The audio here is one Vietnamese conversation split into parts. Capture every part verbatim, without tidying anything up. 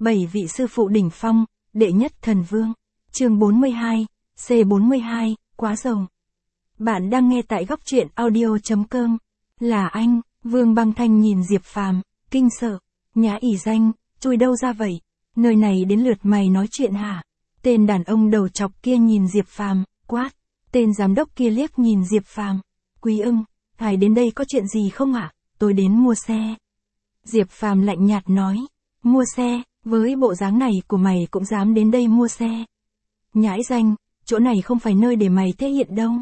bảy vị sư phụ đỉnh phong, đệ nhất thần vương. Chương bốn mươi hai, C bốn mươi hai, quá giàu. Bạn đang nghe tại góc truyện audio chấm com. Là anh, Vương Băng Thanh nhìn Diệp Phàm, kinh sợ. Nhã ỷ danh, chui đâu ra vậy? Nơi này đến lượt mày nói chuyện hả? Tên đàn ông đầu chọc kia nhìn Diệp Phàm, quát. Tên giám đốc kia liếc nhìn Diệp Phàm. Quý ưng, ngài đến đây có chuyện gì không ạ? À? Tôi đến mua xe. Diệp Phàm lạnh nhạt nói. Mua xe, với bộ dáng này của mày cũng dám đến đây mua xe. Nhãi danh, chỗ này không phải nơi để mày thể hiện đâu.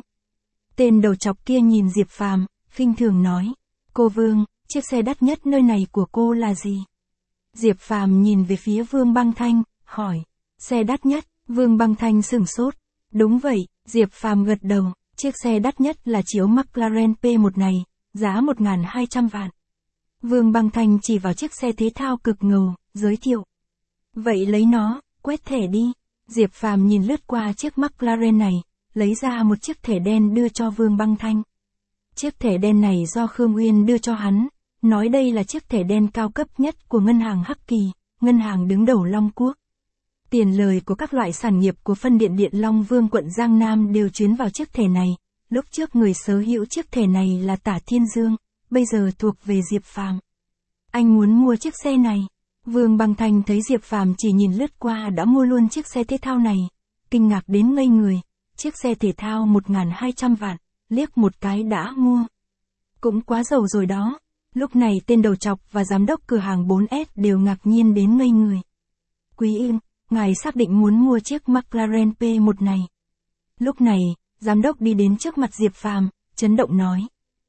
Tên đầu chọc kia nhìn Diệp Phàm, khinh thường nói. Cô Vương, chiếc xe đắt nhất nơi này của cô là gì? Diệp Phàm nhìn về phía Vương Băng Thanh, hỏi. Xe đắt nhất, Vương Băng Thanh sửng sốt. Đúng vậy, Diệp Phàm gật đầu, chiếc xe đắt nhất là chiếu McLaren P một này, giá một nghìn hai trăm vạn. Vương Băng Thanh chỉ vào chiếc xe thể thao cực ngầu, giới thiệu. Vậy lấy nó, quét thẻ đi. Diệp Phàm nhìn lướt qua chiếc McLaren này, lấy ra một chiếc thẻ đen đưa cho Vương Băng Thanh. Chiếc thẻ đen này do Khương Uyên đưa cho hắn, nói đây là chiếc thẻ đen cao cấp nhất của ngân hàng Hắc Kỳ, ngân hàng đứng đầu Long Quốc. Tiền lời của các loại sản nghiệp của phân điện Điện Long Vương quận Giang Nam đều chuyến vào chiếc thẻ này. Lúc trước người sở hữu chiếc thẻ này là Tả Thiên Dương, bây giờ thuộc về Diệp Phàm. Anh muốn mua chiếc xe này. Vương Băng Thanh thấy Diệp Phàm chỉ nhìn lướt qua đã mua luôn chiếc xe thể thao này, kinh ngạc đến ngây người. Chiếc xe thể thao một nghìn hai trăm vạn, liếc một cái đã mua. Cũng quá giàu rồi đó. Lúc này tên đầu chọc và giám đốc cửa hàng bốn S đều ngạc nhiên đến ngây người. Quý ưng, ngài xác định muốn mua chiếc McLaren P một này. Lúc này, giám đốc đi đến trước mặt Diệp Phàm, chấn động nói.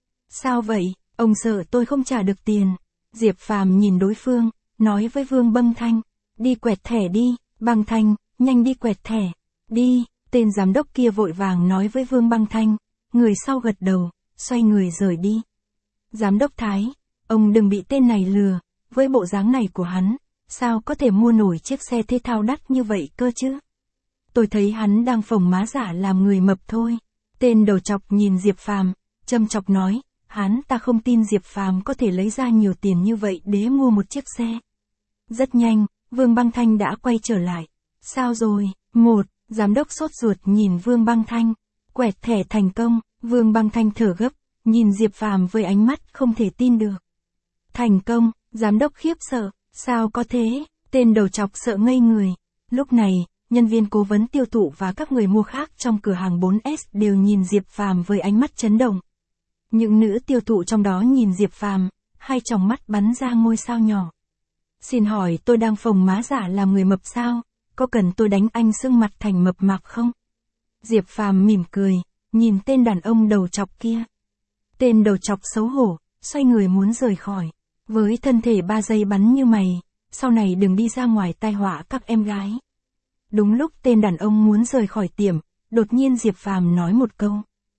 Sao vậy, ông sợ tôi không trả được tiền. Diệp Phàm nhìn đối phương, nói với Vương Băng Thanh. Đi quẹt thẻ đi, Băng Thanh, nhanh đi quẹt thẻ. Đi, tên giám đốc kia vội vàng nói với Vương Băng Thanh. Người sau gật đầu, xoay người rời đi. Giám đốc Thái, ông đừng bị tên này lừa, với bộ dáng này của hắn, sao có thể mua nổi chiếc xe thể thao đắt như vậy cơ chứ? Tôi thấy hắn đang phồng má giả làm người mập thôi. Tên đầu chọc nhìn Diệp Phàm, châm chọc nói, hắn ta không tin Diệp Phàm có thể lấy ra nhiều tiền như vậy để mua một chiếc xe. Rất nhanh, Vương Băng Thanh đã quay trở lại. Sao rồi? Một, giám đốc sốt ruột nhìn Vương Băng Thanh. Quẹt thẻ thành công, Vương Băng Thanh thở gấp, nhìn Diệp Phàm với ánh mắt không thể tin được. Thành công, giám đốc khiếp sợ, sao có thế? Tên đầu chọc sợ ngây người. Lúc này, nhân viên cố vấn tiêu thụ và các người mua khác trong cửa hàng bốn S đều nhìn Diệp Phàm với ánh mắt chấn động. Những nữ tiêu thụ trong đó nhìn Diệp Phàm, hai tròng mắt bắn ra ngôi sao nhỏ. Xin hỏi tôi đang phồng má giả làm người mập sao? Có cần tôi đánh anh sưng mặt thành mập mạp không? Diệp Phàm mỉm cười, nhìn tên đàn ông đầu chọc kia. Tên đầu chọc xấu hổ, xoay người muốn rời khỏi. Với thân thể ba giây bắn như mày, sau này đừng đi ra ngoài tai họa các em gái. Đúng lúc tên đàn ông muốn rời khỏi tiệm, đột nhiên Diệp Phàm nói một câu.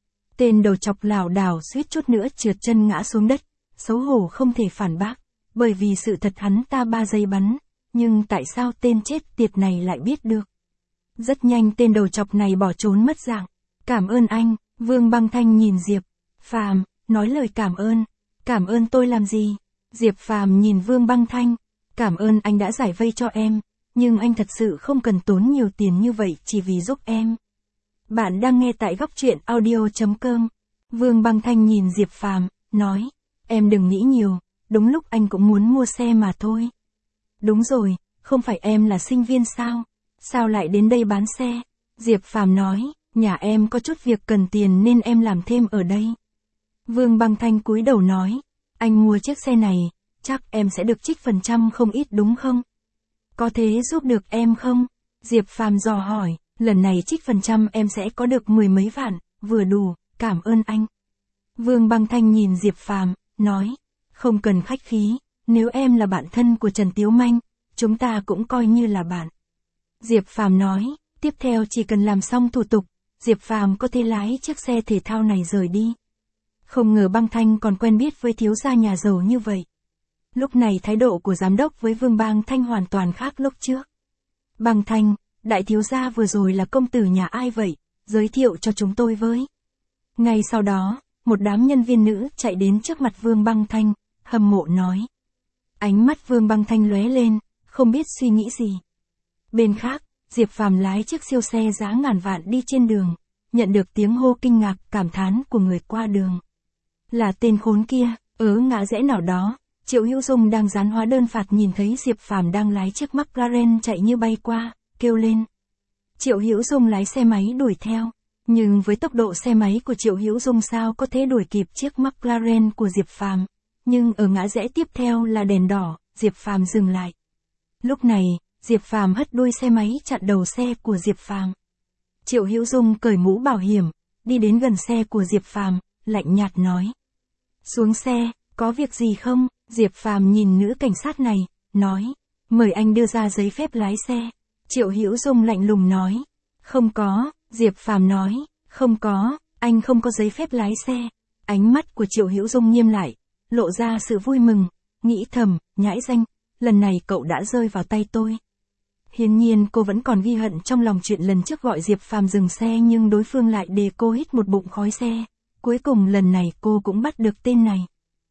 Tên đầu chọc lảo đảo suýt chút nữa trượt chân ngã xuống đất, xấu hổ không thể phản bác, bởi vì sự thật hắn ta ba giây bắn, nhưng tại sao tên chết tiệt này lại biết được? Rất nhanh tên đầu chọc này bỏ trốn mất dạng. Cảm ơn anh, Vương Băng Thanh nhìn Diệp Phàm, nói lời cảm ơn. Cảm ơn tôi làm gì? Diệp Phàm nhìn Vương Băng Thanh. Cảm ơn anh đã giải vây cho em, nhưng anh thật sự không cần tốn nhiều tiền như vậy chỉ vì giúp em. Bạn đang nghe tại góc truyện audio chấm com. Vương Băng Thanh nhìn Diệp Phàm, nói. Em đừng nghĩ nhiều, đúng lúc anh cũng muốn mua xe mà thôi. Đúng rồi, không phải em là sinh viên sao? Sao lại đến đây bán xe? Diệp Phàm nói, nhà em có chút việc cần tiền nên em làm thêm ở đây. Vương Băng Thanh cúi đầu nói, anh mua chiếc xe này, chắc em sẽ được trích phần trăm không ít đúng không? Có thế giúp được em không? Diệp Phàm dò hỏi, lần này trích phần trăm em sẽ có được mười mấy vạn, vừa đủ, cảm ơn anh. Vương Băng Thanh nhìn Diệp Phàm, nói, không cần khách khí, nếu em là bạn thân của Trần Tiếu Manh, chúng ta cũng coi như là bạn. Diệp Phàm nói, tiếp theo chỉ cần làm xong thủ tục, Diệp Phàm có thể lái chiếc xe thể thao này rời đi. Không ngờ Băng Thanh còn quen biết với thiếu gia nhà giàu như vậy. Lúc này thái độ của giám đốc với Vương Băng Thanh hoàn toàn khác lúc trước. Băng Thanh, đại thiếu gia vừa rồi là công tử nhà ai vậy, giới thiệu cho chúng tôi với. Ngay sau đó, một đám nhân viên nữ chạy đến trước mặt Vương Băng Thanh, hâm mộ nói. Ánh mắt Vương Băng Thanh lóe lên, không biết suy nghĩ gì. Bên khác, Diệp Phàm lái chiếc siêu xe giá ngàn vạn đi trên đường, nhận được tiếng hô kinh ngạc cảm thán của người qua đường. Là tên khốn kia, ở ngã rẽ nào đó, Triệu Hữu Dung đang dán hóa đơn phạt nhìn thấy Diệp Phàm đang lái chiếc McLaren chạy như bay qua, kêu lên. Triệu Hữu Dung lái xe máy đuổi theo, nhưng với tốc độ xe máy của Triệu Hữu Dung sao có thể đuổi kịp chiếc McLaren của Diệp Phàm, nhưng ở ngã rẽ tiếp theo là đèn đỏ, Diệp Phàm dừng lại. Lúc này, Diệp Phàm hất đuôi xe máy chặn đầu xe của Diệp Phàm. Triệu Hữu Dung cởi mũ bảo hiểm, đi đến gần xe của Diệp Phàm, lạnh nhạt nói. Xuống xe, có việc gì không? Diệp Phàm nhìn nữ cảnh sát này, nói. Mời anh đưa ra giấy phép lái xe. Triệu Hữu Dung lạnh lùng nói. Không có, Diệp Phàm nói. Không có, anh không có giấy phép lái xe. Ánh mắt của Triệu Hữu Dung nghiêm lại, lộ ra sự vui mừng, nghĩ thầm, nhãi danh, lần này cậu đã rơi vào tay tôi. Hiển nhiên cô vẫn còn ghi hận trong lòng chuyện lần trước gọi Diệp Phàm dừng xe nhưng đối phương lại để cô hít một bụng khói xe. Cuối cùng lần này cô cũng bắt được tên này.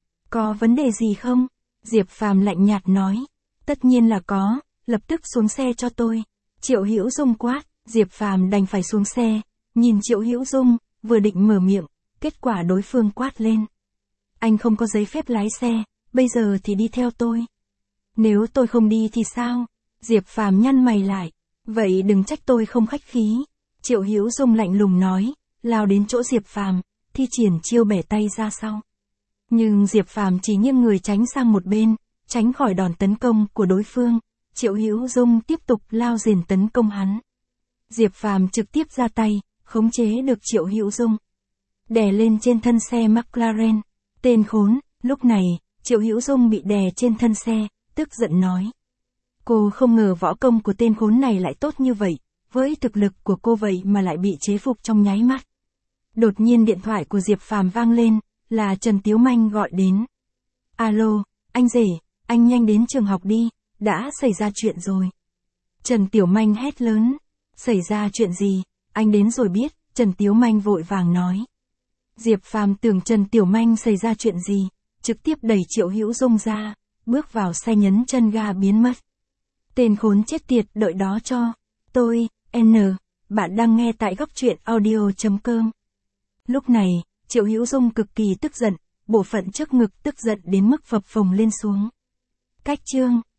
Có vấn đề gì không? Diệp Phàm lạnh nhạt nói. Tất nhiên là có, lập tức xuống xe cho tôi. Triệu Hữu Dung quát, Diệp Phàm đành phải xuống xe, nhìn Triệu Hữu Dung, vừa định mở miệng, kết quả đối phương quát lên. Anh không có giấy phép lái xe, bây giờ thì đi theo tôi. Nếu tôi không đi thì sao? Diệp Phàm nhăn mày lại. Vậy đừng trách tôi không khách khí. Triệu Hữu Dung lạnh lùng nói, lao đến chỗ Diệp Phàm, thi triển chiêu bẻ tay ra sau. Nhưng Diệp Phàm chỉ nghiêng người tránh sang một bên, tránh khỏi đòn tấn công của đối phương. Triệu Hữu Dung tiếp tục lao dền tấn công hắn. Diệp Phàm trực tiếp ra tay, khống chế được Triệu Hữu Dung, đè lên trên thân xe McLaren. Tên khốn, lúc này, Triệu Hữu Dung bị đè trên thân xe, tức giận nói. Cô không ngờ võ công của tên khốn này lại tốt như vậy, với thực lực của cô vậy mà lại bị chế phục trong nháy mắt. Đột nhiên điện thoại của Diệp Phàm vang lên, là Trần Tiếu Manh gọi đến. Alo, anh rể, anh nhanh đến trường học đi, đã xảy ra chuyện rồi. Trần Tiểu Manh hét lớn. Xảy ra chuyện gì? Anh đến rồi biết, Trần Tiếu Manh vội vàng nói. Diệp Phàm tưởng Trần Tiểu Manh xảy ra chuyện gì, trực tiếp đẩy Triệu Hữu Dung ra, bước vào xe nhấn chân ga biến mất. Tên khốn chết tiệt đợi đó cho. Tôi, N, bạn đang nghe tại góc truyện audio chấm com. Lúc này, Triệu Hữu Dung cực kỳ tức giận, bộ phận trước ngực tức giận đến mức phập phồng lên xuống. Cách chương